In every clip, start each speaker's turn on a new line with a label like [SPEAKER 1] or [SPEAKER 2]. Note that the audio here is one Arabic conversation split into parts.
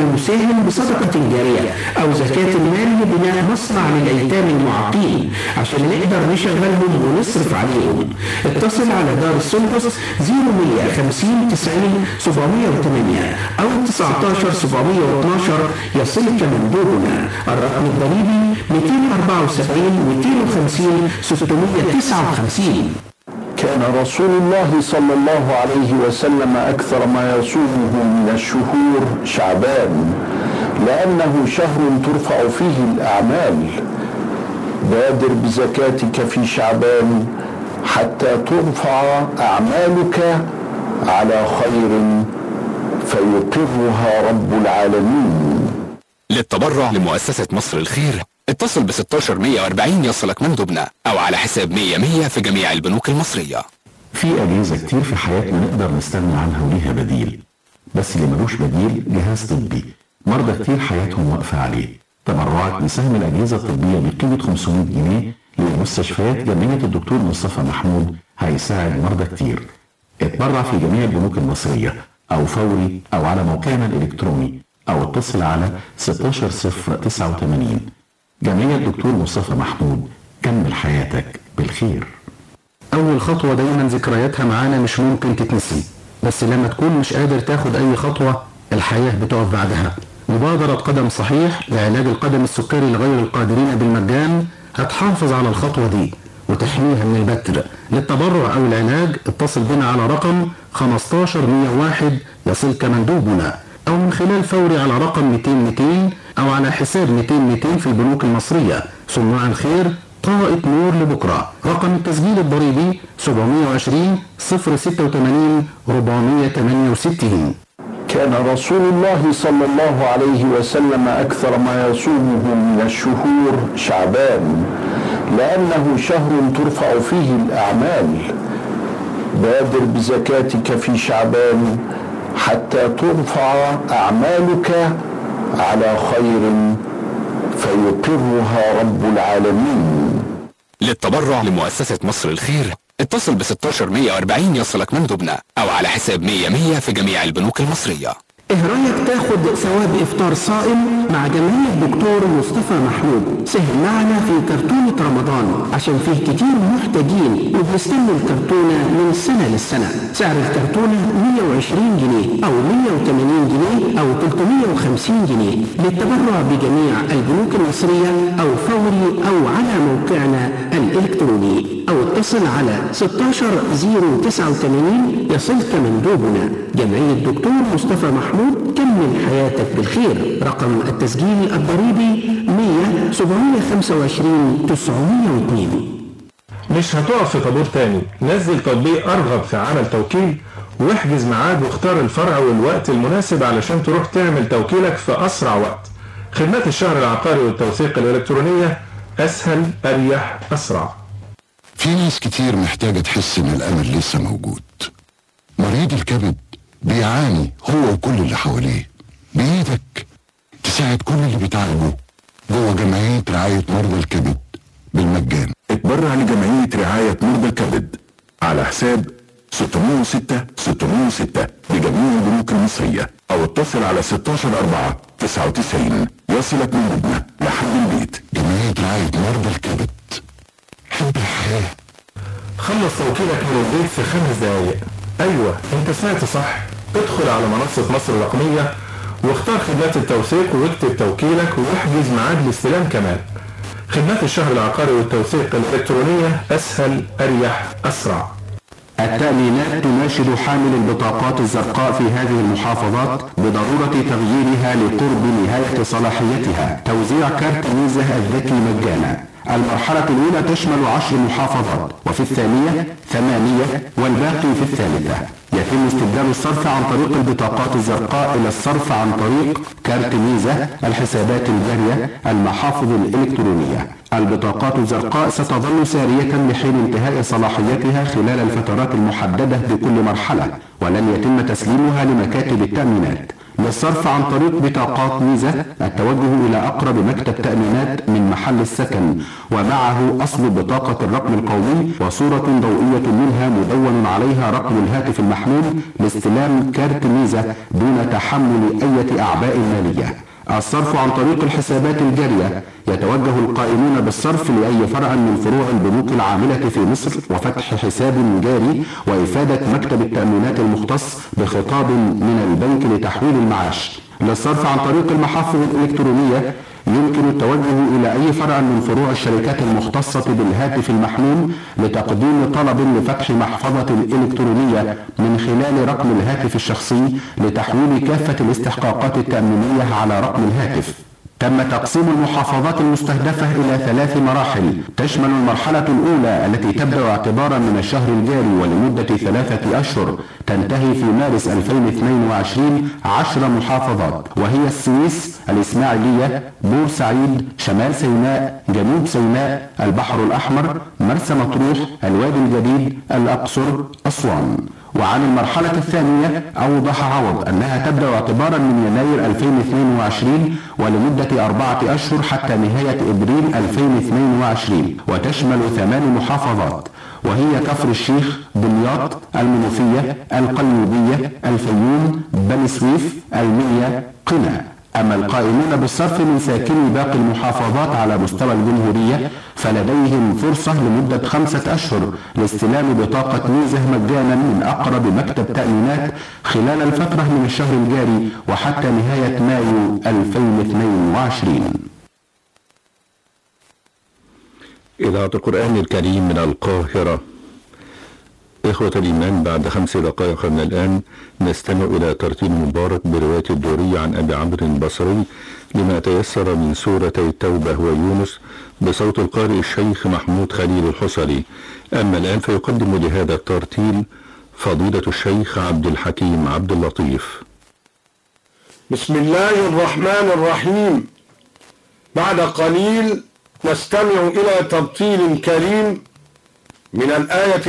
[SPEAKER 1] يساهم بصدقة جارية أو زكاة مال لبناء مصنع للأيتام المعاقين عشان نقدر نشغلهم ونصرف عليهم. اتصل على دار السندس 0150 90 708 أو 19 712 يصلك مندوبنا. الرقم الضريبي 274 250 659.
[SPEAKER 2] كان رسول الله صلى الله عليه وسلم أكثر ما يصومه من الشهور شعبان، لأنه شهر ترفع فيه الأعمال. بادر بزكاتك في شعبان حتى ترفع أعمالك على خير فيقرها رب العالمين.
[SPEAKER 3] للتبرع لمؤسسة مصر الخير اتصل ب 16 140 يصلك مندوبنا او على حساب 100 في جميع البنوك المصرية.
[SPEAKER 4] في أجهزة كتير في حياتنا نقدر نستغنى عنها وليها بديل، بس اللي ملوش بديل جهاز طبي مرضى كتير حياتهم واقفة عليه. تبرعك بسهم الأجهزة الطبية بقيمة 500 جنيه لمستشفيات جمعية الدكتور مصطفى محمود هيساعد مرضى كتير. اتبرع في جميع البنوك المصرية أو فوري أو على موقعنا الإلكتروني أو اتصل على 16089. جمعية الدكتور مصطفى محمود، كمل حياتك بالخير.
[SPEAKER 5] أول خطوة دايما ذكرياتها معانا مش ممكن تتنسي، بس لما تكون مش قادر تاخد أي خطوة الحياة بتقف بعدها. مبادرة قدم صحيح لعلاج القدم السكري لغير القادرين بالمجان هتحافظ على الخطوة دي وتحميها من البتر. للتبرع أو العلاج اتصل بنا على رقم 15101 يصلك مندوبنا، أو من خلال فوري على رقم 200 أو على حساب 200 في البنوك المصرية. صناع الخير، طائة نور لبكرة. رقم التسجيل الضريبي 720 086 468.
[SPEAKER 2] كان رسول الله صلى الله عليه وسلم أكثر ما يصومه من الشهور شعبان، لأنه شهر ترفع فيه الأعمال. بادر بزكاتك في شعبان حتى ترفع أعمالك على خير فيقرها رب العالمين.
[SPEAKER 3] للتبرع لمؤسسة مصر الخير اتصل ب 16 140 يصلك مندوبنا او على حساب 100 في جميع البنوك المصرية.
[SPEAKER 1] ايه رايك تاخد ثواب افطار صائم مع جمعية الدكتور مصطفى محمود؟ ساهم معنا في كرتونة رمضان عشان فيه كتير محتاجين وبنستنوا الكرتونة من سنة للسنة. سعر الكرتونة 120 جنيه او 180 جنيه او 350 جنيه. للتبرع بجميع البنوك المصرية او فوري او على موقعنا الالكتروني او اتصل على 16089 يصلك مندوبنا. جمعية الدكتور مصطفى محمود، كمل حياتك بالخير. رقم التسجيل الضريبي 100 725 902.
[SPEAKER 6] مش هتقف في طابور تاني، نزل تطبيق أرغب في عمل توكيل واحجز ميعاد واختار الفرع والوقت المناسب علشان تروح تعمل توكيلك في أسرع وقت. خدمات الشهر العقاري والتوثيق الإلكترونية أسهل، أريح، أسرع.
[SPEAKER 7] في ناس كتير محتاجة تحس إن الأمل لسه موجود. مريض الكبد بيعاني هو وكل اللي حواليه. بإيدك تساعد كل اللي بيتعالجوا جوه جمعية رعاية مرضى الكبد بالمجان.
[SPEAKER 4] اتبرع لجمعية رعاية مرضى الكبد على حساب 606 بجميع البنوك المصرية أو اتصل على 16 4 99 يصلك مندوبنا لحد البيت.
[SPEAKER 7] جمعية رعاية مرضى الكبد، حب الحياة.
[SPEAKER 6] خلص توكيلك من البيت في 5 دقايق. أيوة أنت سمعت صح. ادخل على منصة مصر الرقمية واختار خدمات التوثيق واكتب توكيلك واحجز ميعاد الاستلام كمان. خدمات الشهر العقاري والتوثيق الإلكترونية أسهل، أريح، أسرع.
[SPEAKER 5] التأمينات تناشد حامل البطاقات الزرقاء في هذه المحافظات بضرورة تغييرها لقرب نهاية صلاحيتها. توزيع كارت ميزة الذكي مجانا. المرحلة الأولى تشمل 10 محافظات، وفي الثانية 8 والباقي في الثالثة. يتم استبدال الصرف عن طريق البطاقات الزرقاء إلى الصرف عن طريق كارت ميزة، الحسابات الجارية، المحافظ الإلكترونية. البطاقات الزرقاء ستظل سارية لحين انتهاء صلاحيتها خلال الفترات المحددة بكل مرحلة، ولن يتم تسليمها لمكاتب التأمينات. للصرف عن طريق بطاقات ميزة التوجه إلى أقرب مكتب تأمينات من محل السكن ومعه أصل بطاقة الرقم القومي وصورة ضوئية منها مدون عليها رقم الهاتف المحمول لاستلام كارت ميزة دون تحمل أي أعباء مالية. الصرف عن طريق الحسابات الجارية يتوجه القائمون بالصرف لأي فرع من فروع البنوك العاملة في مصر وفتح حساب جاري وإفادة مكتب التأمينات المختص بخطاب من البنك لتحويل المعاش. للصرف عن طريق المحافظ الإلكترونية يمكن التوجه إلى أي فرع من فروع الشركات المختصة بالهاتف المحمول لتقديم طلب لفتح محفظة إلكترونية من خلال رقم الهاتف الشخصي لتحويل كافة الاستحقاقات التأمينية على رقم الهاتف. تم تقسيم المحافظات المستهدفة إلى 3 مراحل تشمل المرحلة الأولى التي تبدأ اعتبارا من الشهر الجاري ولمدة 3 أشهر تنتهي في مارس 2022 10 محافظات وهي السويس، الإسماعيلية، بورسعيد، شمال سيناء، جنوب سيناء، البحر الأحمر، مرسى مطروح، الوادي الجديد، الأقصر، أسوان. وعن المرحلة الثانية أوضح عوض أنها تبدأ اعتبارا من يناير 2022 ولمدة 4 أشهر حتى نهاية إبريل 2022 وتشمل 8 محافظات وهي كفر الشيخ، دمياط، المنوفية، القليوبية، الفيوم، بني سويف، المنيا، قنا. أما القائمون بالصرف من ساكني باقي المحافظات على مستوى الجمهورية فلديهم فرصة لمدة 5 أشهر لاستلام بطاقة ميزة مجانا من أقرب مكتب تأمينات خلال الفترة من الشهر الجاري وحتى نهاية مايو 2022.
[SPEAKER 8] إذاعة القرآن الكريم من القاهرة. إخوة الإيمان، بعد 5 دقائق من الآن نستمع إلى ترتيل مبارك برواية الدوري عن أبي عمرو البصري لما تيسر من سورتي التوبة ويونس بصوت القارئ الشيخ محمود خليل الحصري. أما الآن فيقدم لهذا الترتيل فضيلة الشيخ عبد الحكيم عبد اللطيف.
[SPEAKER 9] بسم الله الرحمن الرحيم. بعد قليل نستمع إلى ترتيل كريم من الآية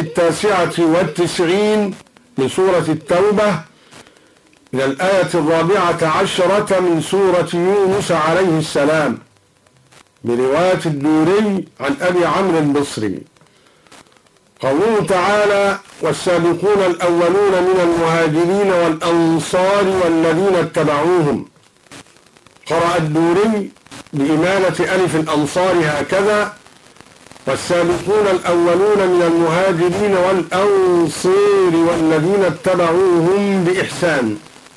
[SPEAKER 9] 99 من سورة التوبة إلى الآية 14 من سورة يونس عليه السلام برواية الدوري عن أبي عمرو البصري. قوله تعالى: والسابقون الأولون من المهاجرين والأنصار والذين اتبعوهم. قرأ الدوري بإمالة ألف الأنصار هكذا: والسابقون الأولون من المهاجرين والأنصار والذين اتبعوهم بإحسان.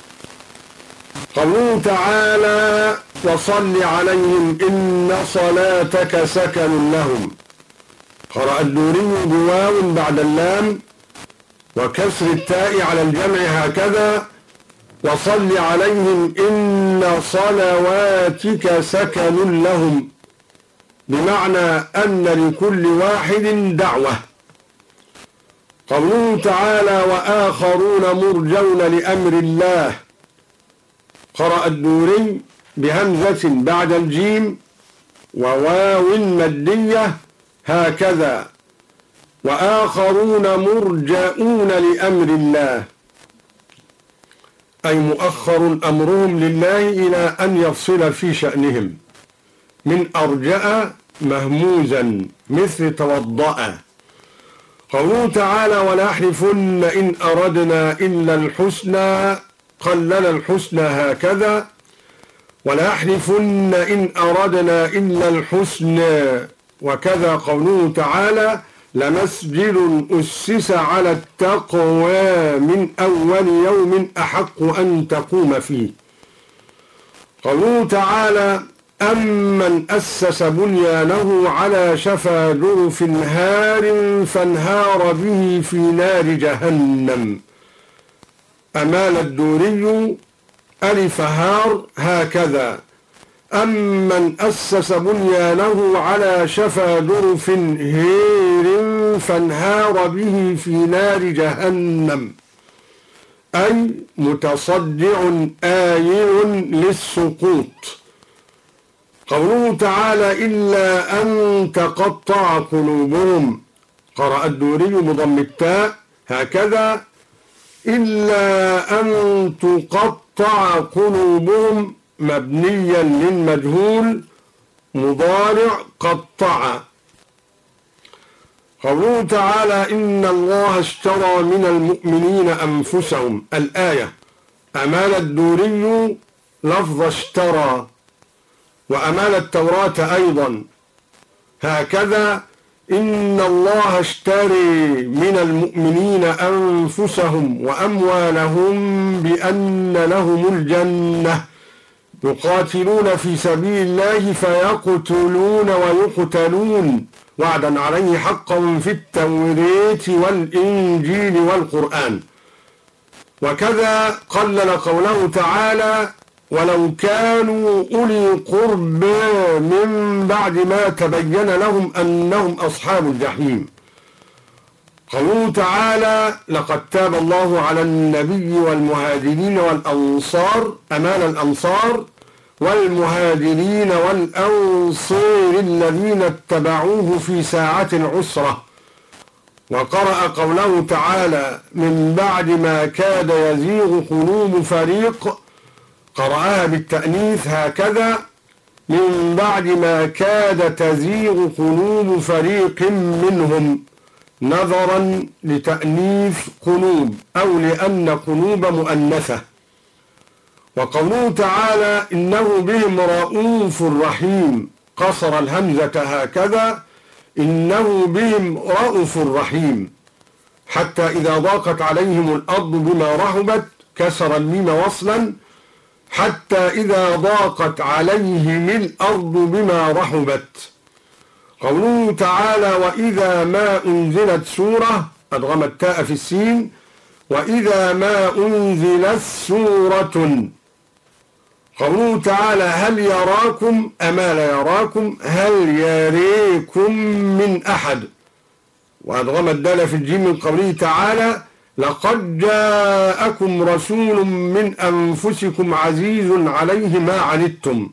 [SPEAKER 9] قوله تعالى: وصل عليهم إن صلاتك سكن لهم. قرأ الدوري بواو بعد اللام وكسر التاء على الجمع هكذا: وصل عليهم إن صلواتك سكن لهم، بمعنى أن لكل واحد دعوة. قوله تعالى: وآخرون مرجون لأمر الله. قرأ الدوري بهمزة بعد الجيم وواو مادية هكذا: وآخرون مرجؤون لأمر الله، أي مؤخر أمرهم لله إلى أن يفصل في شأنهم، من أرجأ مهموزا مثل توضأ. قوله تعالى: ولا يحلفن إن أردنا إلا الحسنى. قلل الحسنى هكذا: ولا يحلفن إن أردنا إلا الحسنى. وكذا قوله تعالى: لمسجد أسس على التقوى من أول يوم أحق أن تقوم فيه. قوله تعالى: أمن أسس بنيانه على شفا جرف هار فانهار به في نار جهنم. أمال الدوري ألف هار هكذا: أمن أسس بنيانه على شفا جرف هير فانهار به في نار جهنم، أي متصدع آيل للسقوط. قوله تعالى: إلا أن تقطع قلوبهم. قرأ الدوري بضم التاء هكذا: إلا أن تقطع قلوبهم مبنيا للمجهول مضارع قطع. قوله تعالى إن الله اشترى من المؤمنين أنفسهم الآية. أمال الدوري لفظ اشترى، وأمال التوراة أيضا هكذا إن الله اشتري من المؤمنين أنفسهم وأموالهم بأن لهم الجنة يقاتلون في سبيل الله فيقتلون ويقتلون وعدا عليه حقا في التوراة والإنجيل والقرآن. وكذا قلل قوله تعالى ولو كانوا أولي قرب من بعد ما تبين لهم أنهم أصحاب الجحيم. قوله تعالى لقد تاب الله على النبي والمهاجرين والأنصار أمال الأنصار والمهاجرين والأنصار الذين اتبعوه في ساعة العسرة. وقرأ قوله تعالى من بعد ما كاد يزيغ قلوب فريق، قرأها بالتأنيث هكذا من بعد ما كاد تزيغ قلوب فريق منهم نظرا لتأنيث قلوب أو لأن قلوب مؤنثة. وقوله تعالى إنه بهم رؤوف رحيم، قصر الهمزة هكذا إنه بهم رؤوف رحيم، حتى إذا ضاقت عليهم الأرض بما رحبت كسر الميم وصلا حتى إذا ضاقت عليهم الأرض بما رحبت. قوله تعالى وإذا ما أنزلت سورة أدغم التاء في السين وإذا ما أنزلت سورة. قوله تعالى هل يراكم أمال يراكم هل يريكم من أحد، وأدغم الدال في الجيم من قوله تعالى لقد جاءكم رسول من أنفسكم عزيز عليه ما عنتم.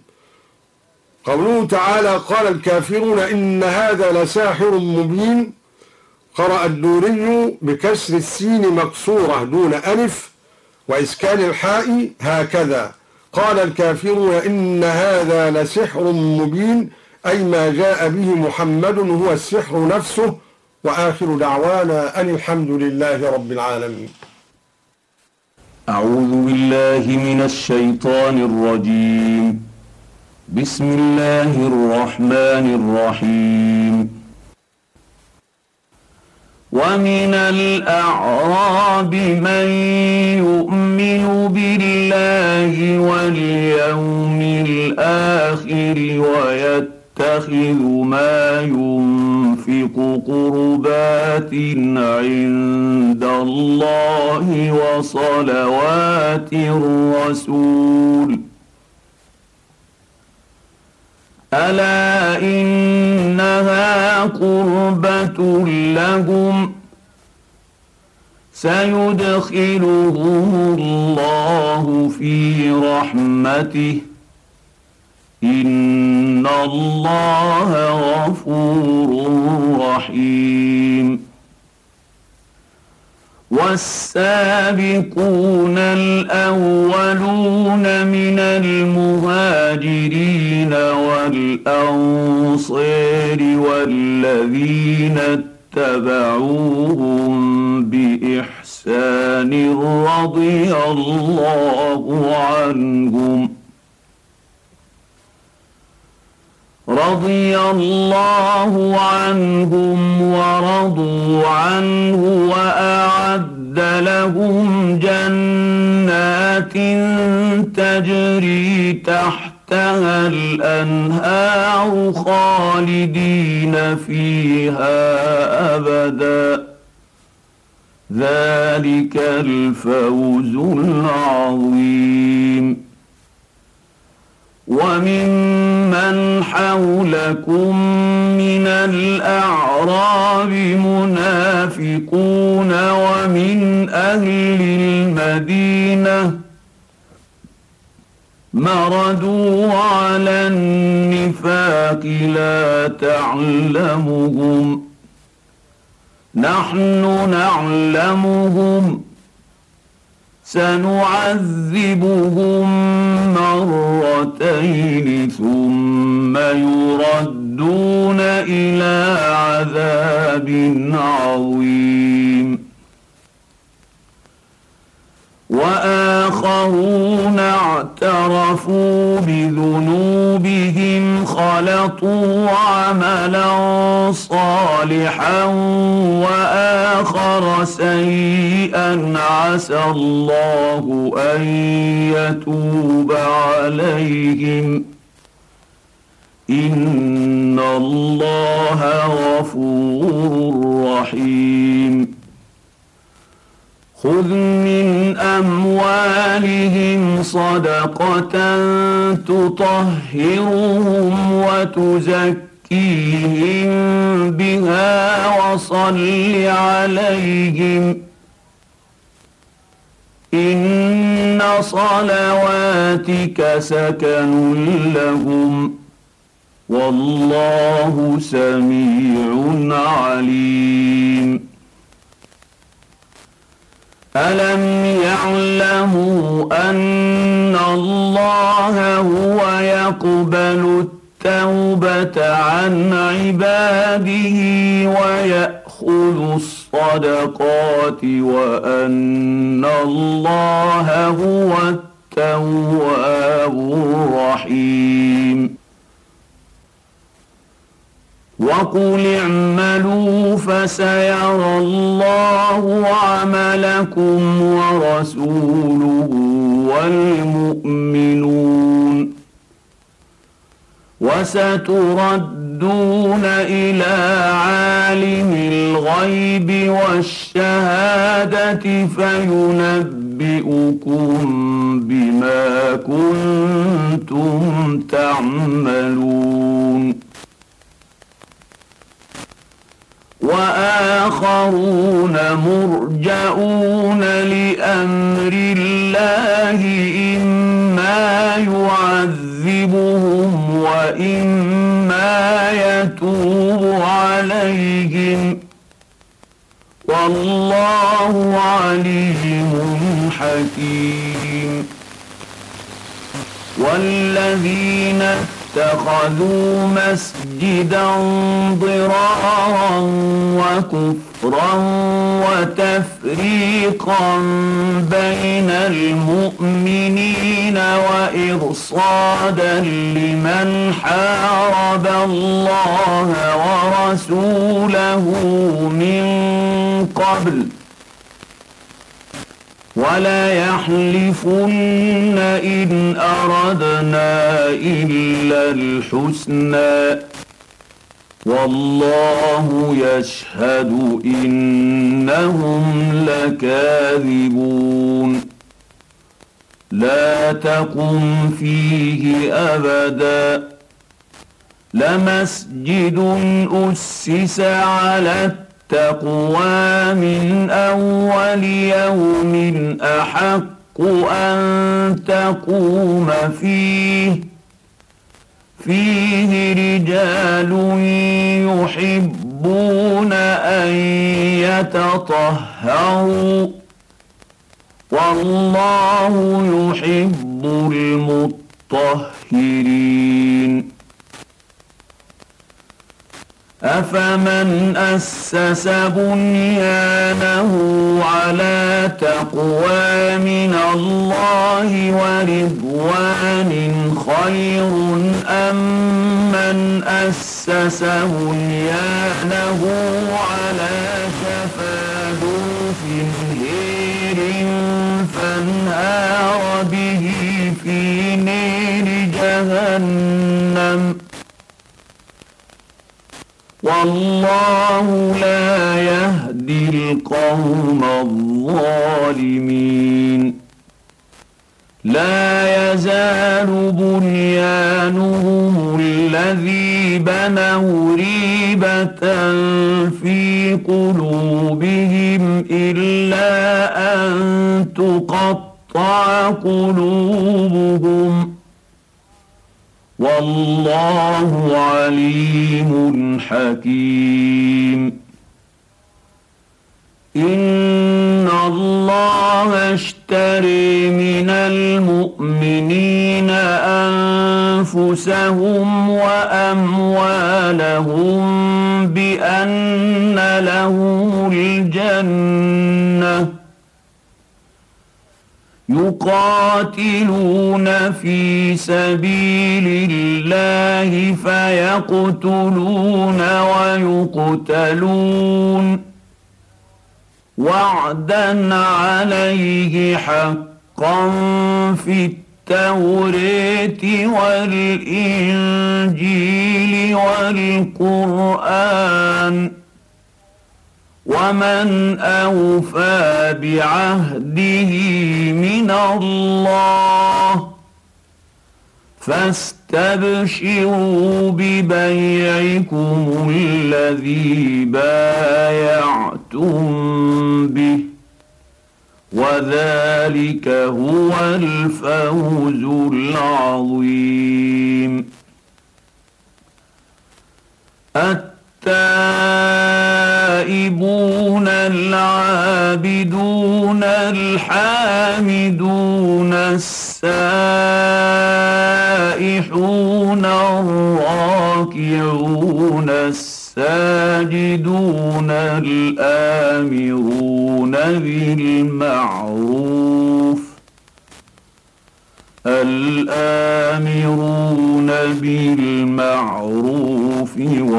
[SPEAKER 9] قوله تعالى قال الكافرون إن هذا لساحر مبين، قرأ الدوري بكسر السين مكسورة دون ألف وإسكان الحاء هكذا قال الكافرون إن هذا لسحر مبين، أي ما جاء به محمد هو السحر نفسه. وآخر دعوانا أن الحمد لله رب العالمين.
[SPEAKER 10] أعوذ بالله من الشيطان الرجيم. بسم الله الرحمن الرحيم. ومن الأعراب من يؤمن بالله واليوم الآخر ويتخذ ما ينفق قربات عند الله وصلوات الرسول ألا إنها قربة لهم سيدخلهم الله في رحمته إن الله غفور رحيم. والسابقون الأولون من المهاجرين والأنصار والذين اتبعوهم بإحسان رضي الله عنهم ورضوا عنه وأعد لهم جنات تجري تحتها الأنهار خالدين فيها أبدا ذلك الفوز العظيم. وممن حولكم من الأعراب منافقون ومن أهل المدينة مردوا على النفاق لا تعلمهم نحن نعلمهم سنعذبهم مرتين ثم يردون إلى عذاب عظيم. وآخرون اعترفوا بذنوبهم خلطوا عملا صالحا وآخر سيئا عسى الله أن يتوب عليهم إن الله غفور رحيم. خذ من أموالهم صدقة تطهرهم وتزكيهم بها وصل عليهم إن صلواتك سكن لهم والله سميع عليم. ألم يعلموا أن الله هو يقبل التوبة عن عباده ويأخذ الصدقات وأن الله هو التواب الرحيم. وقل اعملوا فسيرى الله عملكم ورسوله والمؤمنون وستردون إلى عالم الغيب والشهادة فينبئكم بما كنتم تعملون. وآخرون مرجئون لأمر الله إما يعذبهم وإما يتوب عليهم والله عليم حكيم. والذين اتخذوا مسجدا ضرارا وكفرا وتفريقا بين المؤمنين وإرصادا لمن حارب الله ورسوله من قبل ولا يحلفن إن أردنا إلا الحسنى والله يشهد إنهم لكاذبون. لا تقم فيه أبدا لمسجد أسس على التقوى من أول يوم أحق أن تقوم فيه رجال يحبون أن يتطهروا والله يحب المطهرين. أفمن أسس بنيانه على تقوى من الله ورضوان خير أم من أسس بنيانه على شفا جرف هير فانهار به في نار جهنم والله لا يهدي القوم الظالمين. لا يزال بنيانهم الذي بنوا ريبة في قلوبهم إلا أن تقطع قلوبهم والله عليم حكيم. إن الله اشتري من المؤمنين أنفسهم وأموالهم بأن لهم الجنة يقاتلون في سبيل الله فيقتلون ويقتلون وعدا عليه حقا في التوراة والإنجيل والقرآن ومن أوفى بعهده من الله فاستبشروا ببيعكم الذي بايعتم به وذلك هو الفوز العظيم. التائبون العابدون الحامدون السائحون الراكعون الساجدون الآمرون بالمعروف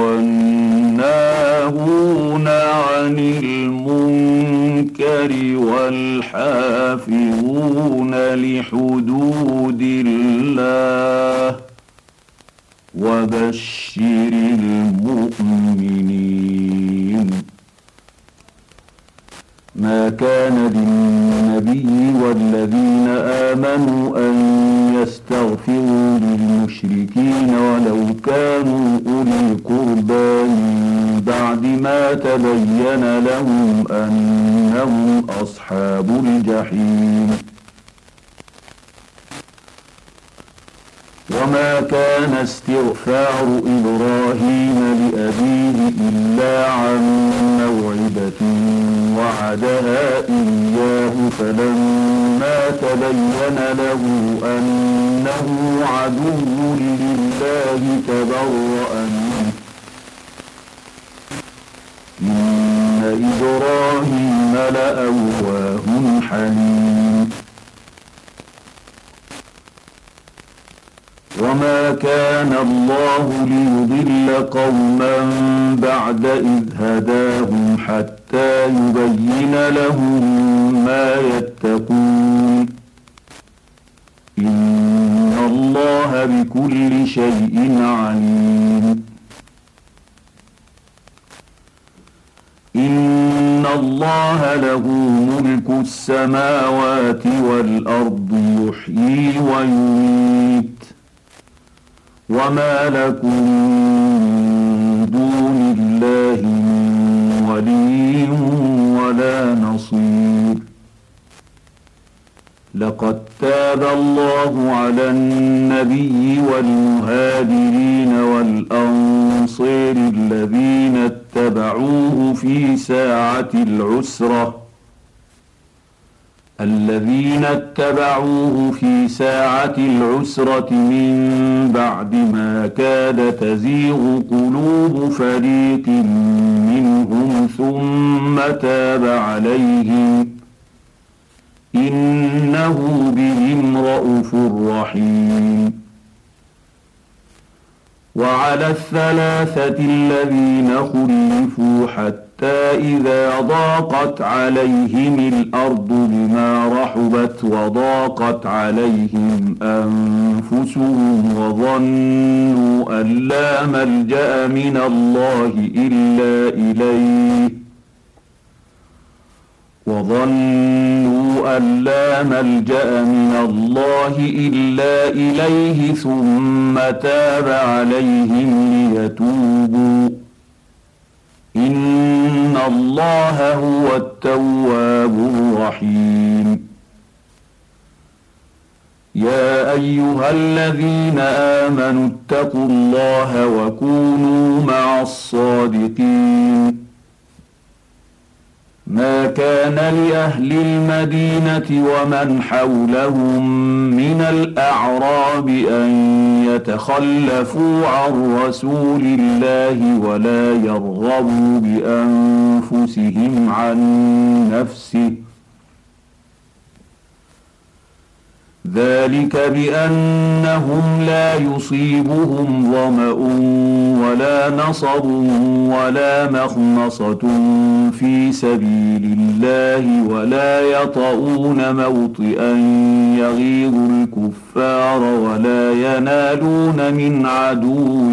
[SPEAKER 10] والناهون عن المنكر والحافظون لحدود الله وبشر المؤمنين. ما كان للنبي والذين آمنوا أن يستغفروا للمشركين ولو كانوا أولي قربى من بعد ما تبين لهم أنهم أصحاب الجحيم. وما كان استغفار إبراهيم لأبيه إلا عن موعدة وعدها إياه فلما تبين له أنه عدو لله تبرأ منه إن إبراهيم لأواه حليم. وما كان الله ليضل قوما بعد إذ هداهم حتى يبين لهم ما يتقون إن الله بكل شيء عليم. إن الله له ملك السماوات والأرض يحيي ويميت وما لكم من دون الله من ولي ولا نصير. لقد تاب الله على النبي والمهاجرين والأنصار الذين اتبعوه في ساعة العسرة من بعد ما كاد تزيغ قلوب فريق منهم ثم تاب عليهم إنه بهم رءوف رحيم. وعلى الثلاثة الذين خلفوا حتى إذا ضاقت عليهم الأرض بما رحبت وضاقت عليهم أنفسهم وظنوا أن لا ملجأ من الله إلا إليه ثم تاب عليهم ليتوبوا إن الله هو التواب الرحيم. يا أيها الذين آمنوا اتقوا الله وكونوا مع الصادقين. ما كان لأهل المدينة ومن حولهم من الأعراب أن يتخلفوا عن رسول الله ولا يرغبوا بأنفسهم عن نفسه، ذلك بأنهم لا يصيبهم ظمأ ولا نصب ولا مخمصة في سبيل الله ولا يطؤون موطئا يغيظ الكفار ولا ينالون من عدو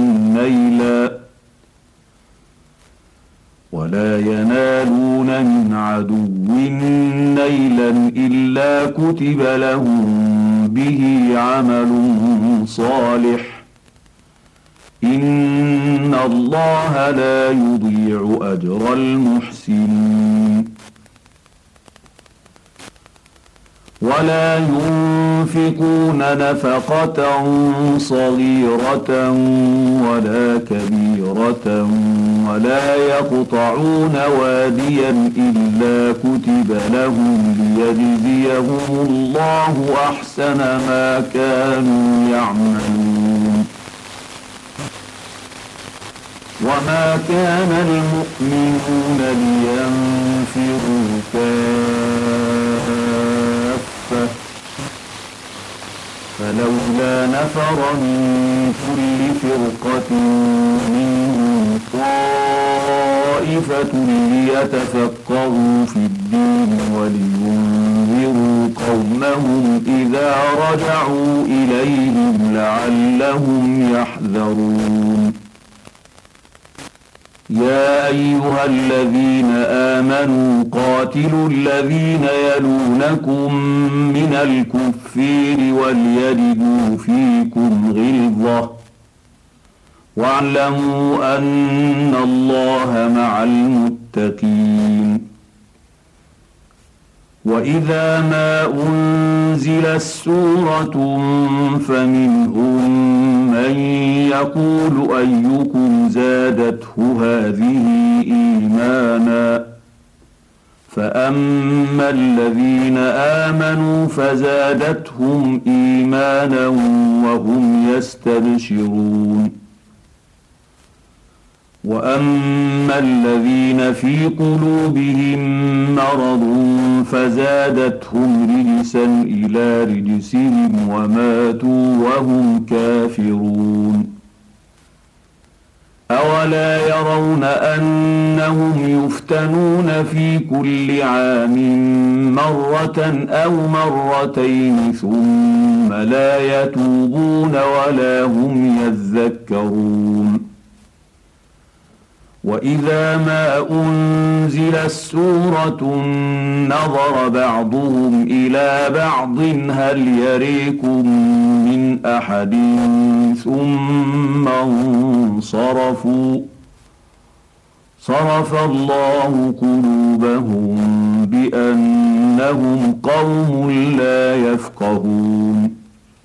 [SPEAKER 10] نيلا إلا كتب لهم به عمل صالح، إن الله لا يضيع أجر المحسنين. ولا ينفقون نفقة صغيرة ولا كبيرة ولا يقطعون واديا إلا كتب لهم ليجزيهم الله أحسن ما كانوا يعملون. وما كان المؤمنون لينفروا كافة، فلولا نفر من كل فرقة منهم طائفة ليتفقهوا في الدين ولينذروا قومهم إذا رجعوا إليهم لعلهم يحذرون. يا أيها الذين آمنوا قاتلوا الذين يلونكم من الكفار وليجدوا فيكم غلظة واعلموا أن الله مع المتقين. وإذا ما أنزلت سورة فمنهم من يقول أيكم زادته هذه إيمانا، فأما الذين آمنوا فزادتهم إيمانا وهم يستبشرون، وأما الذين في قلوبهم مرض فزادتهم رجسا إلى رجسهم وماتوا وهم كافرون. أولا يرون أنهم يفتنون في كل عام مرة أو مرتين ثم لا يتوبون ولا هم يذكرون. وإذا ما أنزلت سورة نظر بعضهم إلى بعض هل يريكم من أحد ثم انصرفوا، صرف الله قلوبهم بأنهم قوم لا يفقهون.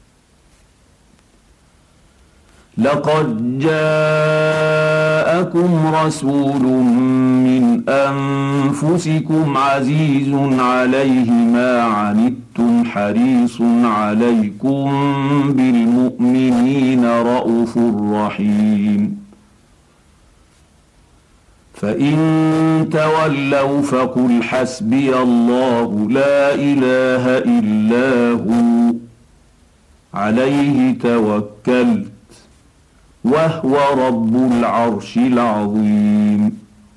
[SPEAKER 10] لقد جاءكم رسول من أنفسكم عزيز عليه ما عنتم حريص عليكم بالمؤمنين رءوف رحيم. فإن تولوا فقل حسبي الله لا إله إلا هو عليه توكلت وهو رب العرش العظيم.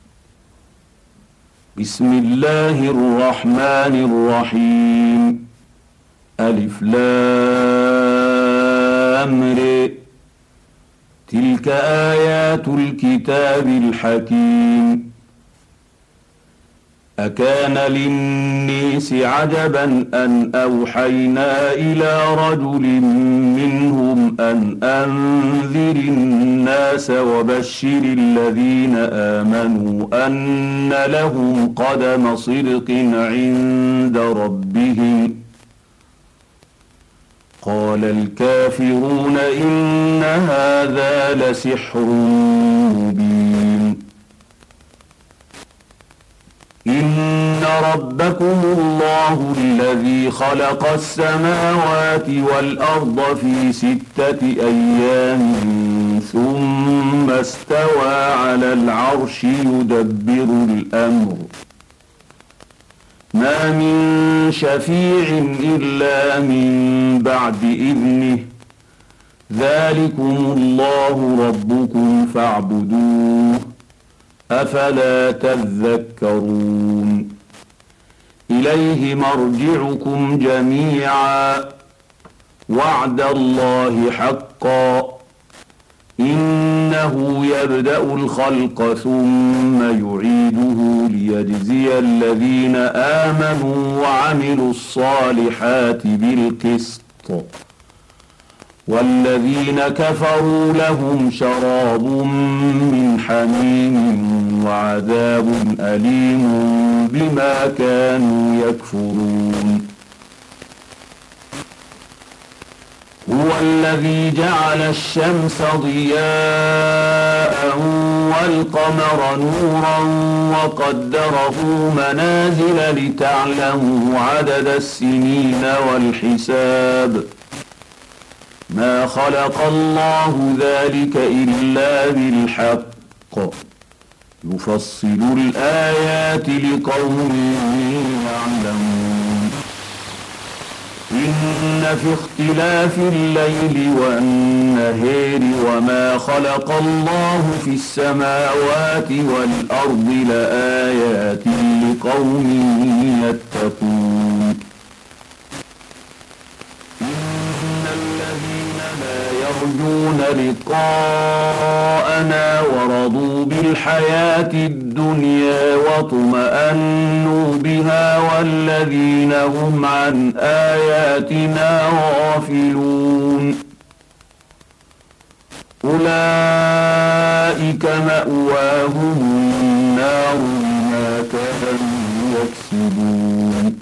[SPEAKER 10] بسم الله الرحمن الرحيم. ألف لام ر، تلك آيات الكتاب الحكيم. أكان للناس عجبا أن أوحينا إلى رجل منهم أن أنذر الناس وبشر الذين آمنوا أن لهم قدم صدق عند ربهم. قال الكافرون إن هذا لسحر مبين. إن ربكم الله الذي خلق السماوات والأرض في 6 أيام ثم استوى على العرش يدبر الأمر ما من شفيع إلا من بعد إذنه ذلكم الله ربكم فاعبدوه أفلا تذكرون إليه مرجعكم جميعا وعد الله حقا إنه يبدأ الخلق ثم يعيده ليجزي الذين آمنوا وعملوا الصالحات بالقسط والذين كفروا لهم شراب من حميم وعذاب أليم بما كانوا يكفرون هو الذي جعل الشمس ضياء والقمر نورا وقدره منازل لتعلموا عدد السنين والحساب ما خلق الله ذلك إلا بالحق يفصل الآيات لقوم يعلمون إن في اختلاف الليل والنهار وما خلق الله في السماوات والأرض لآيات لقوم يتقون إن الذين لا يرجون لقاءنا ورضوا بالحياة الدنيا واطمأنوا بها والذين هم عن آياتنا غافلون أولئك مأواهم النار بما كانوا يكسبون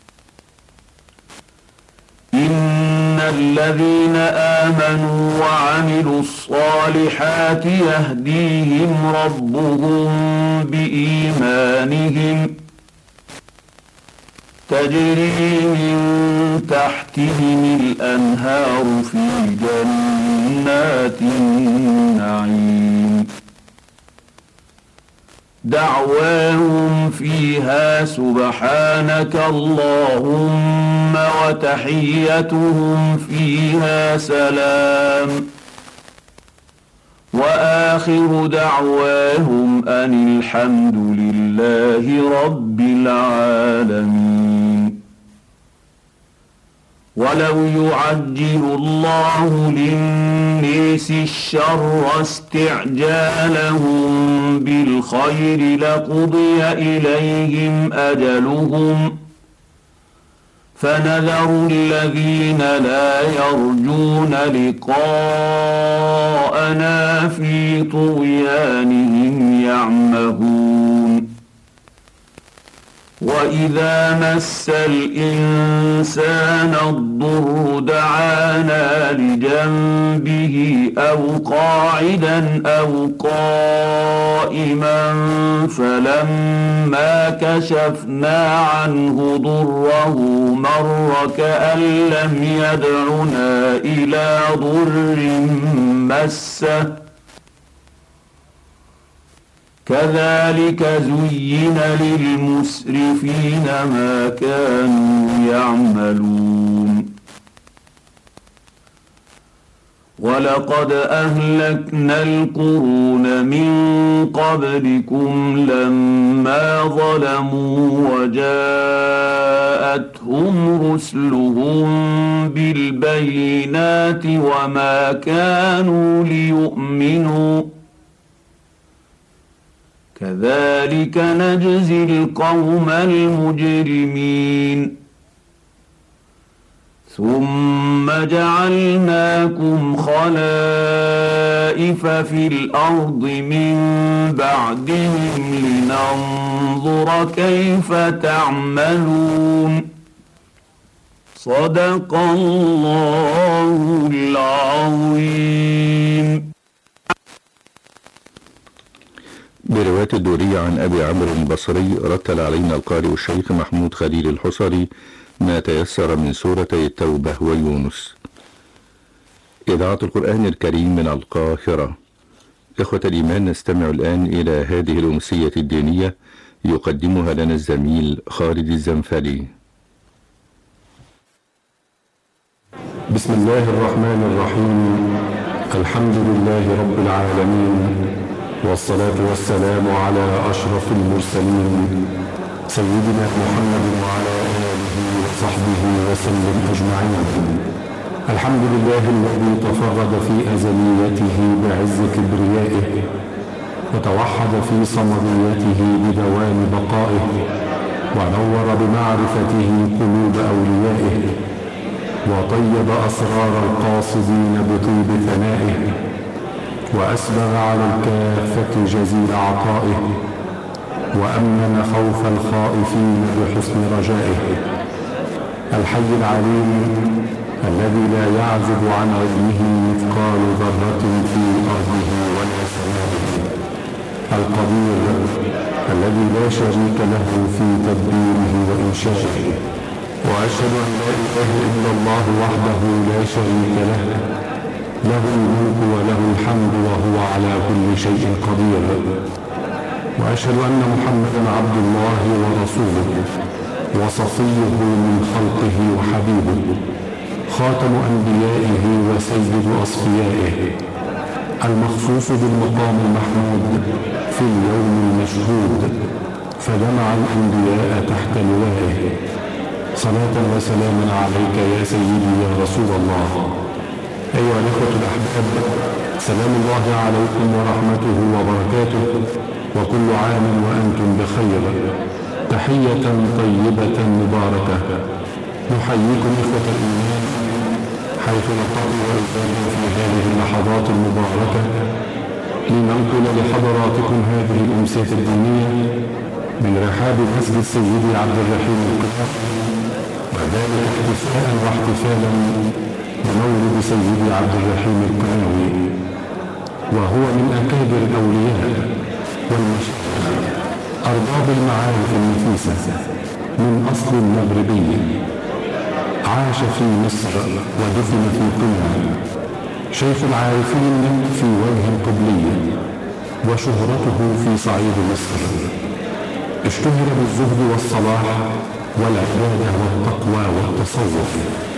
[SPEAKER 10] إن الذين آمنوا وعملوا الصالحات يهديهم ربهم بإيمانهم تجري من تحتهم الأنهار في جنات النعيم دعواهم فيها سبحانك اللهم وتحيتهم فيها سلام وآخر دعواهم أن الحمد لله رب العالمين ولو يعجل الله للناس الشر استعجالهم بالخير لقضي إليهم أجلهم فنذر الذين لا يرجون لقاءنا في طغيانهم يعمهون وإذا مس الإنسان الضر دعانا لجنبه أو قاعدا أو قائما فلما كشفنا عنه ضره مر كأن لم يدعنا إلى ضر مسه كذلك زين للمسرفين ما كانوا يعملون ولقد أهلكنا القرون من قبلكم لما ظلموا وجاءتهم رسلهم بالبينات وما كانوا ليؤمنوا كذلك نجزي القوم المجرمين ثم جعلناكم خلائف في الأرض من بعدهم لننظر كيف تعملون صدق الله العظيم.
[SPEAKER 8] برواية برواية الدورية عن أبي عمرو البصري رتل علينا القارئ الشيخ محمود خليل الحصري ما تيسر من سورتي التوبة ويونس. إذاعة القرآن الكريم من القاهرة. إخوة الإيمان، نستمع الآن إلى هذه الأمسية الدينية يقدمها لنا الزميل خالد الزنفلي.
[SPEAKER 11] بسم الله الرحمن الرحيم. الحمد لله رب العالمين، والصلاة والسلام على أشرف المرسلين سيدنا محمد وعلى آله وصحبه وسلم أجمعين. الحمد لله الذي تفرد في أزليته بعز كبريائه، وتوحد في صمديته بدوام بقائه، ونور بمعرفته قلوب أوليائه، وطيب أسرار القاصدين بطيب ثنائه، وأسبغ على الكافة جزيل عطائه، وأمن خوف الخائفين بحسن رجائه. الحي العليم الذي لا يعزب عن علمه مثقال ذرة في أرضه ولا سمائه. القدير الذي لا شريك له في تدبيره وإنشائه. وأشهد أن لا إله إلا الله وحده لا شريك له، له الملك وله الحمد وهو على كل شيء قدير. وأشهد أن محمدا عبد الله ورسوله وصفيه من خلقه وحبيبه، خاتم أنبيائه وسيد أصفيائه، المخصوص بالمقام المحمود في اليوم المشهود، فجمع الأنبياء تحت لوائه. صلاة وسلاما عليك يا سيدي يا رسول الله. أيها الإخوة الأحباب، سلام الله عليكم ورحمته وبركاته، وكل عام وأنتم بخير. تحية طيبة مباركة نحييكم إخوة الإيمان حيث نلتقي وإذاكم في هذه اللحظات المباركة لننقل لحضراتكم هذه الأمسية الدينية من رحاب مسجد سيدي عبد الرحيم القناطي، وذلك احتفاء واحتفالا بمولد سيدي عبد الرحيم القناوي، وهو من أكابر الأولياء والمشايخ أرباب المعارف النفيسة من أصل مغربي، عاش في مصر ودفن في قنا، شيخ العارفين في وجه قبلي، وشهرته في صعيد مصر. اشتهر بالزهد والصلاح والعبادة والتقوى والتصوف.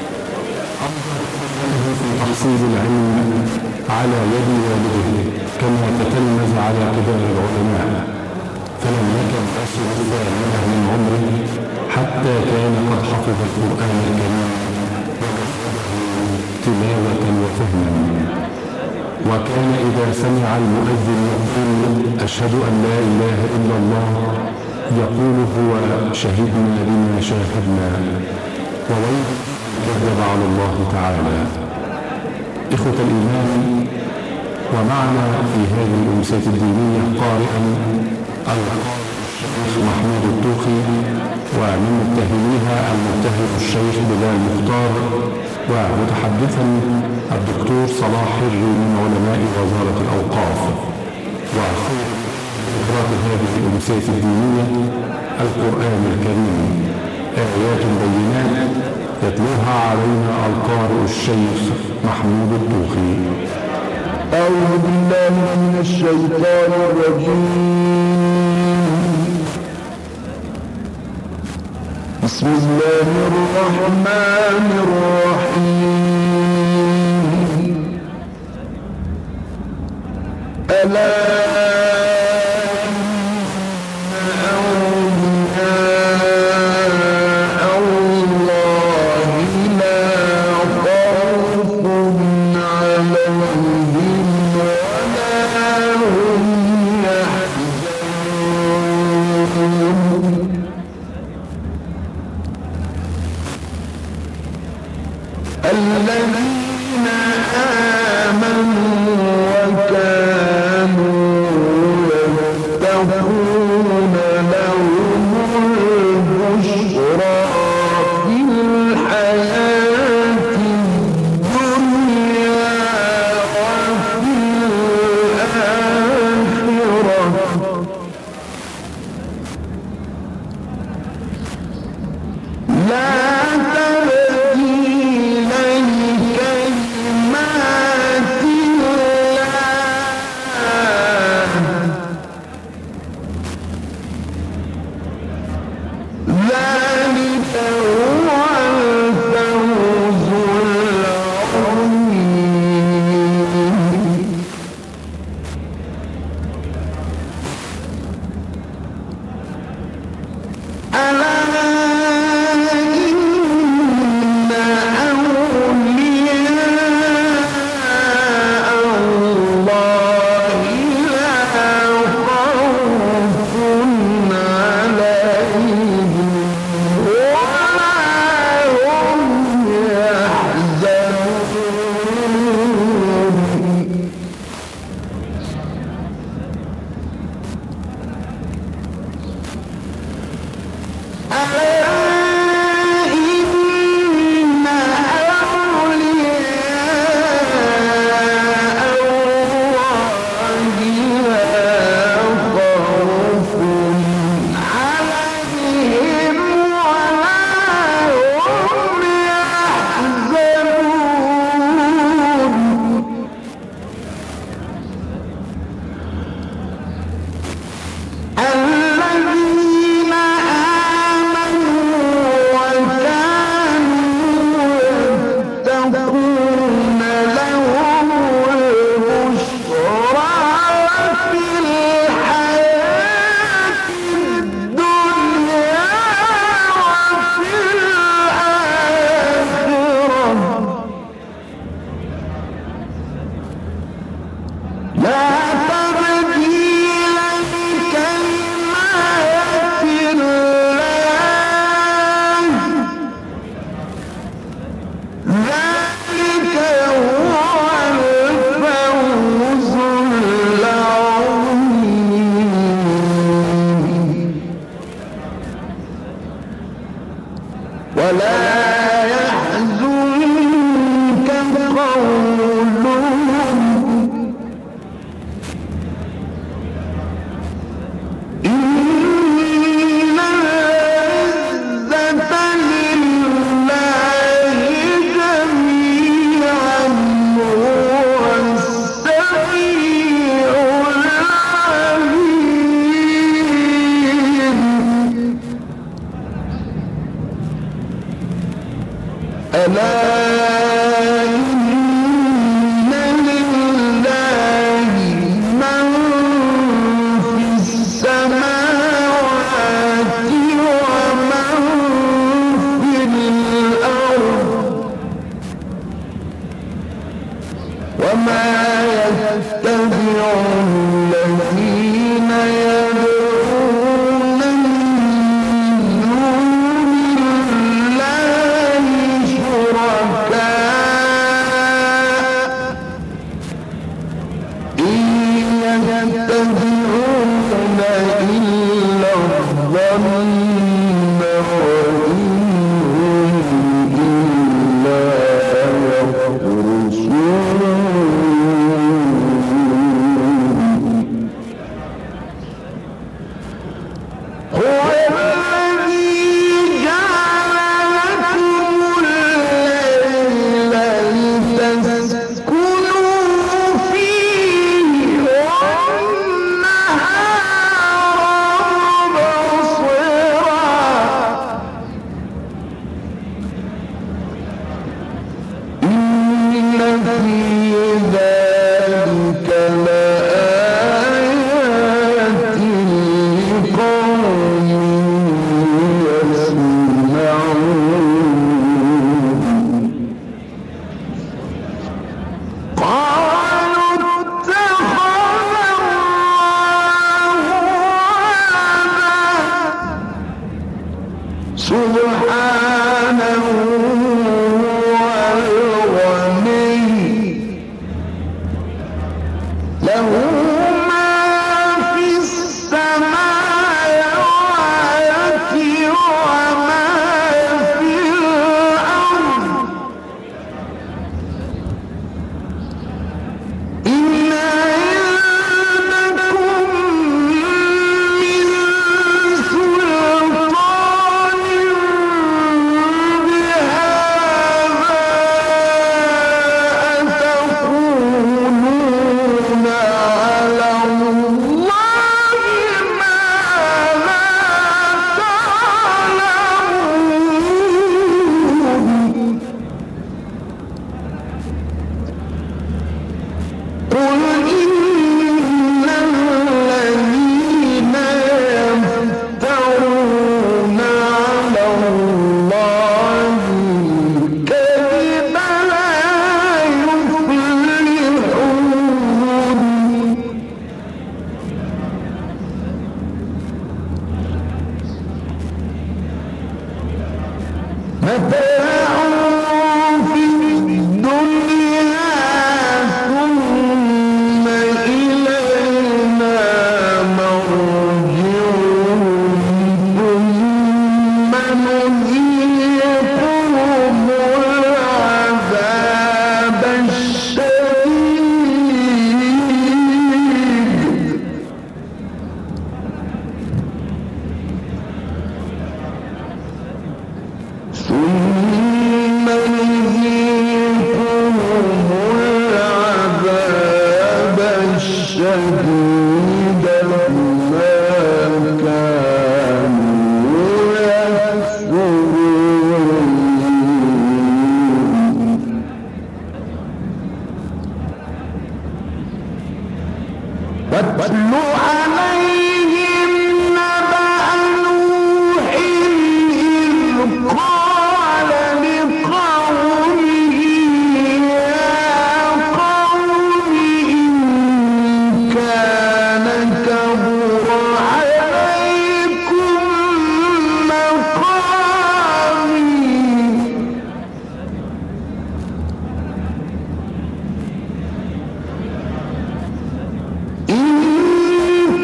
[SPEAKER 11] أمضى في تحصيل العلم على يد والده، كما تتلمذ على كبار العلماء، فلم يكن يصل الثامنة من عمره حتى كان قد حفظ القرآن الكريم تلاوة وفهما. وكان إذا سمع المؤذن يقول أشهد أن لا إله إلا الله يقول هو شهدنا بما شاهدنا، وويل كذب على الله تعالى. إخوة الإيمان، ومعنا في هذه الأمسية الدينية قارئا الشيخ محمود الطوخي، ومن متهميها المتهم الشيخ بلال مختار، ومتحدثا الدكتور صلاح حري من علماء وزارة الأوقاف. وخير إخراج هذه الأمسية الدينية القرآن الكريم، آيات بينات يتلوها علينا القارئ الشيخ محمود الطوخي.
[SPEAKER 2] أعوذ بالله من الشيطان الرجيم. بسم الله الرحمن الرحيم. ألا الذين آمنوا وكانوا وما يتبع الذين يدعون من دون الله شركاء إن يتبعون إلا الظن وإنهم إلا سبحانه والغني له ما في السماوات وما في الأرض إن عندكم من سلطان أتقولون على الله ما لا تعلمون قل إن الذين يفترون على الله الكذب لا يفلحون متاع في الدنيا ثم إلينا مرجعهم ثم نذيقهم العذاب الشديد ثم نذيقهم العذاب الشديد بما كانوا يكفرون واتل عليهم نبأ نوح إذ قال لقومه يا قوم إن كان كبر عليكم مقامي إن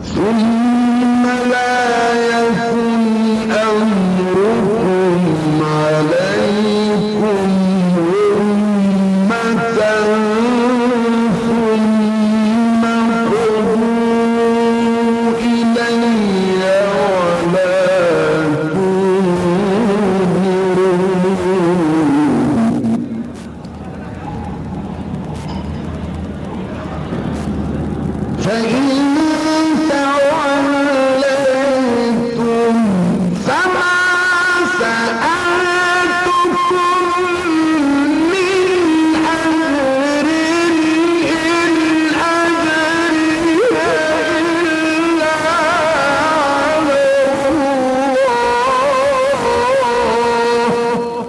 [SPEAKER 2] ثم لا يكن أمركم عليكم أمة ثم قضوا إلي ولا تنظرون. فإن توليتم فما سألتكم من أجر إن أجري إلا على الله.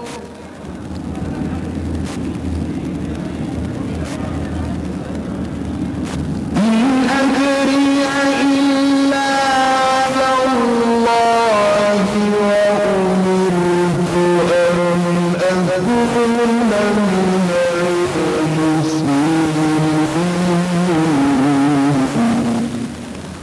[SPEAKER 2] إن أجري إلا على الله وأمرت أن أكون من المسلمين.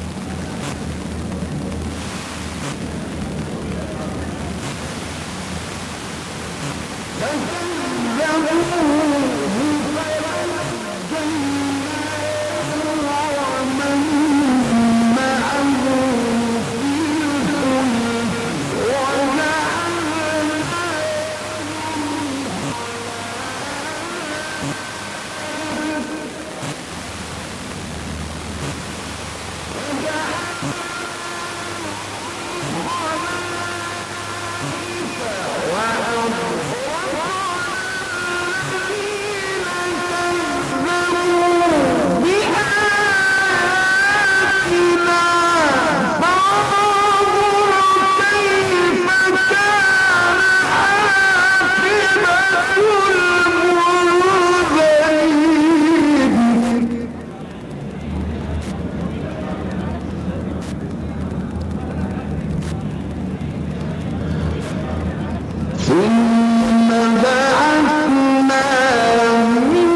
[SPEAKER 2] ثم بعثنا من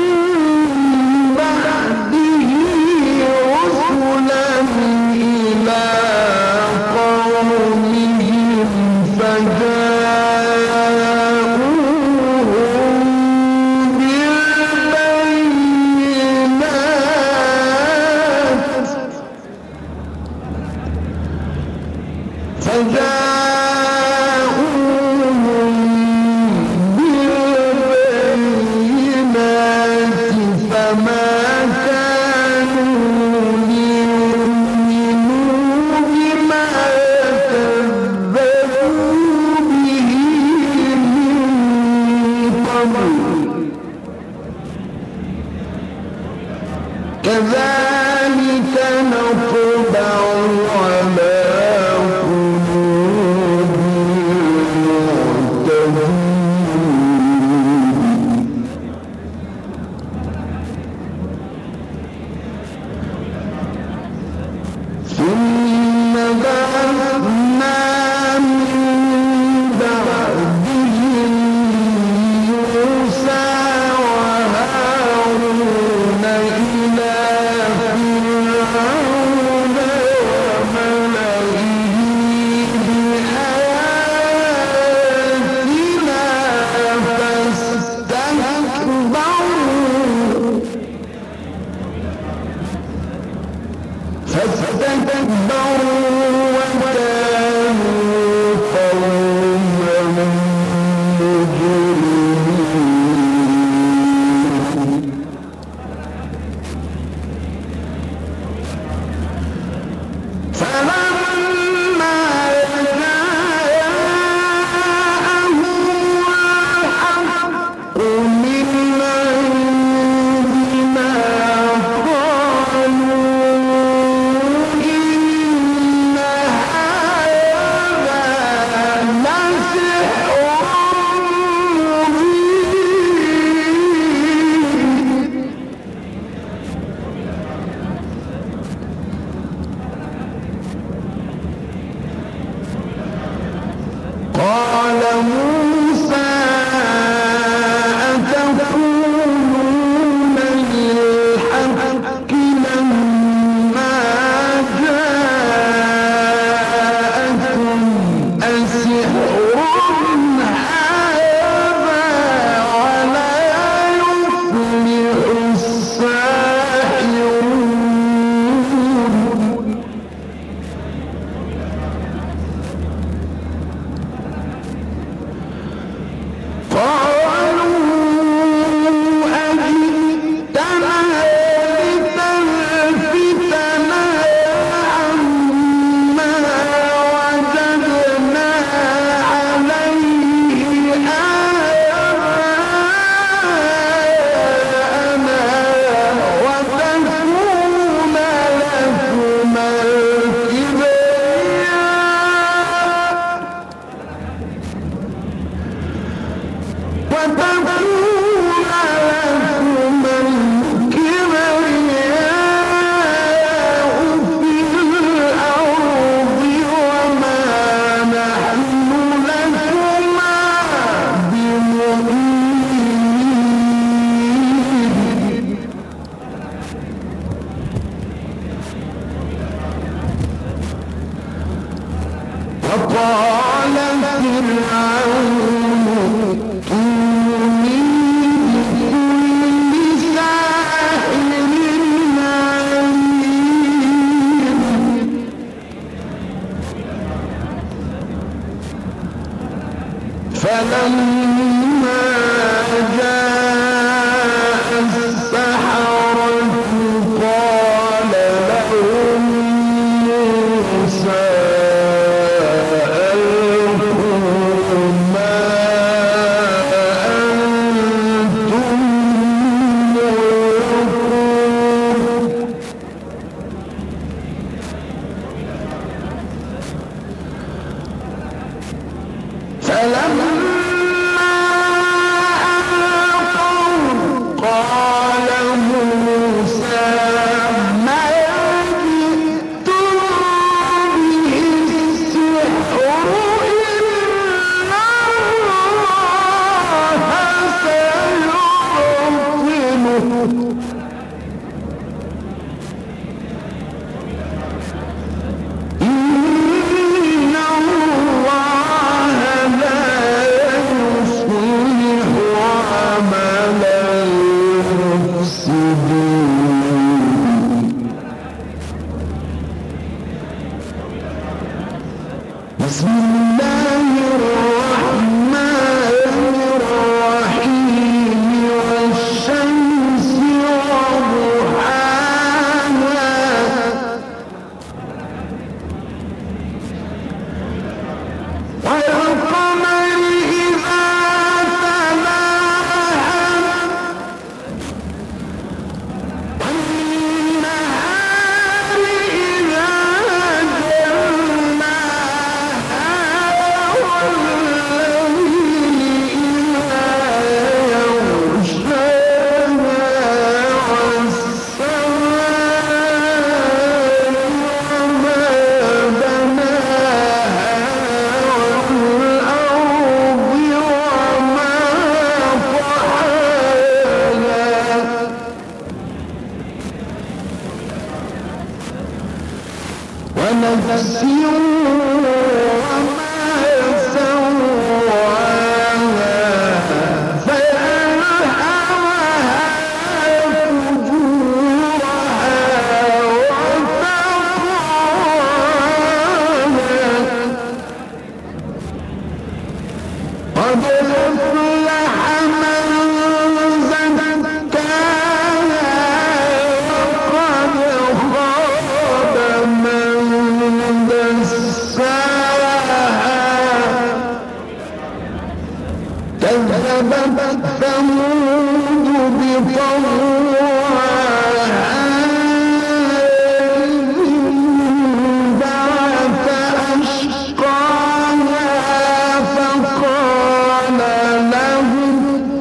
[SPEAKER 2] بعده رسلا إلى قومهم فجاءوهم بالبينات فما كانوا ليؤمنوا بما كذبوا به من قبل كذلك نطبع على قلوب المعتدين. ثم بعثنا من بعدهم موسى وهارون إلى فرعون وملئه بآياتنا فاستكبروا وكانوا قوما مجرمين. فلما جاءهم الحق من عندنا قالوا إن هذا لسحر مبين. قال موسى أتقولون للحق لما جاءكم وقال فرعون ائتوني بكل ساحر عليم فلما جاء السحرة قال لهم موسى ألقوا ما أنتم ملقون فلما قال موسى ما جئتم به السحر إن الله سيبطله إن الله لا يصلح عمل المفسدين بسم الله الرحمن الرحيم والشمس وضحاها والقمر إذا تلاها والنهار إذا جلاها والليل إذا يغشاها والسماء وما بناها والأرض وما طحاها ونفس وما سواها فألهمها فجورها وتقواها قد أفلح من زكاها وقد خاب من دساها كذبت ثمود بطغواها إذ انبعث أشقاها فقال لهم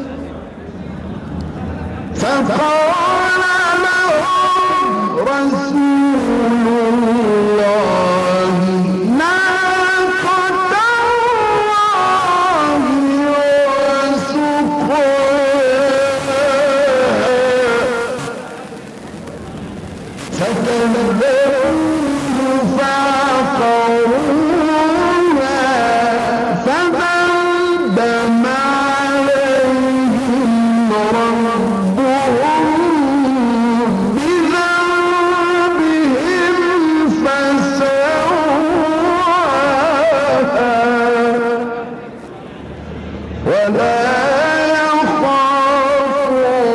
[SPEAKER 2] رسول الله ناقة الله وسقاها فكذبوه فعقروها فدمدم عليهم ربهم بذنبهم فسواها ولا يخاف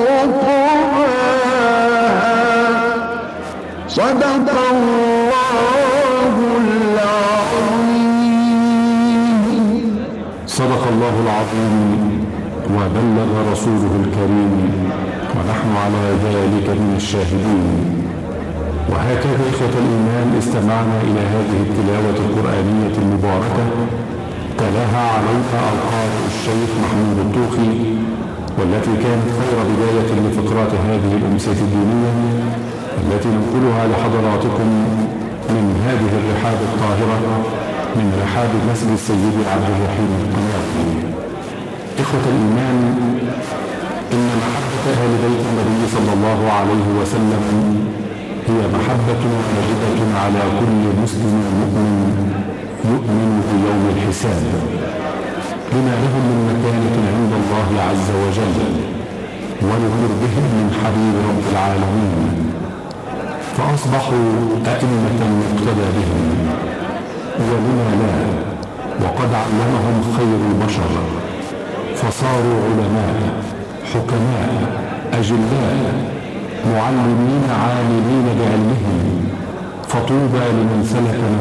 [SPEAKER 2] عقباها صدق الله العظيم.
[SPEAKER 11] صدق الله العظيم وبلغ رسوله الكريم ونحن على ذلك من الشاهدين. وهكذا إخوة الإيمان استمعنا إلى هذه التلاوة القرآنية المباركة تلاها عليها القارئ الشيخ محمود الطوخي، والتي كانت خير بداية لفقرات هذه الأمسية الدينية التي ننقلها لحضراتكم من هذه الرحاب الطاهرة من رحاب مسجد السيد عبد الرحيم القناطي. إخوة الإيمان، إن محبة أهل بيت النبي صلى الله عليه وسلم هي محبة واجبة على كل مسلم مؤمن يؤمنوا بيوم الحساب، لما لهم من مكانة عند الله عز وجل ولقربهم من حبيب رب العالمين، فأصبحوا أئمة مقتدى بهم. ولما لا، وقد علمهم خير البشر فصاروا علماء حكماء أجلاء معلمين عاملين بعلمهم، فطوبى لمن سلك